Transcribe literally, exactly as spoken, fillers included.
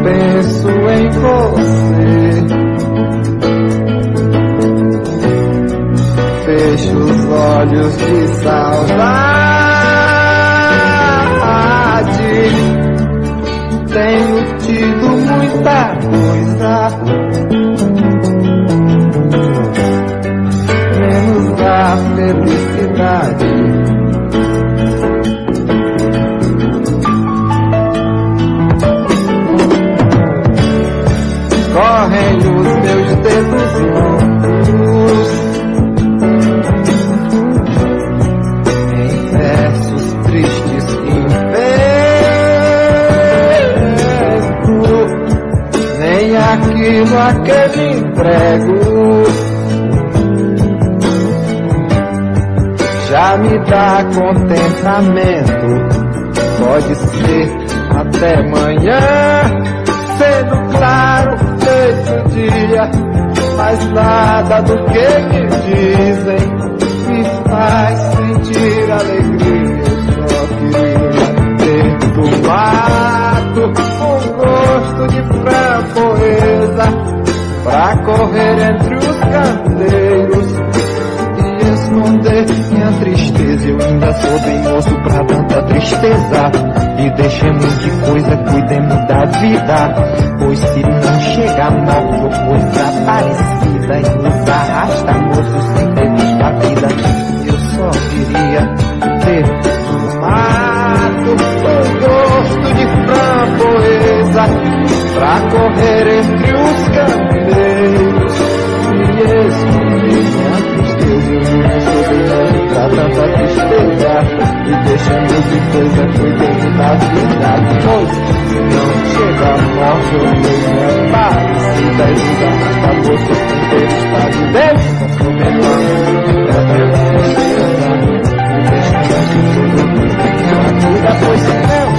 penso em você. Fecho os olhos de saudade. Tenho tido muita coisa, menos a felicidade. Correm os meus dedos longos em versos tristes que invento, nem aquilo a que me entrego já me dá contentamento. Pode ser até amanhã, sendo claro, feito dia, mas nada do que me dizem me faz sentir alegria. Eu só queria ter tomado um gosto de framboesa pra correr entre os candeiros e esconder minha tristeza. Eu ainda sou bem moço pra tanta tristeza. E deixemos de coisa, cuidemos da vida, pois se não chega morte ou coisa parecida e nos arrasta moço sem ter visto a vida. Eu só queria ter tomado um gosto de framboesa pra correr entre os candeiros e esconder minha tristeza. Eu não sou bem moço pra tanta tristeza. E deixemos de coisa, cuidemos da vida, pois se não chega a morte ou coisa parecida e nos arrasta moço sem ter estado dentro. Não sou bem moço pra tanta tristeza. E deixemos de coisa, cuidemos da vida, pois se não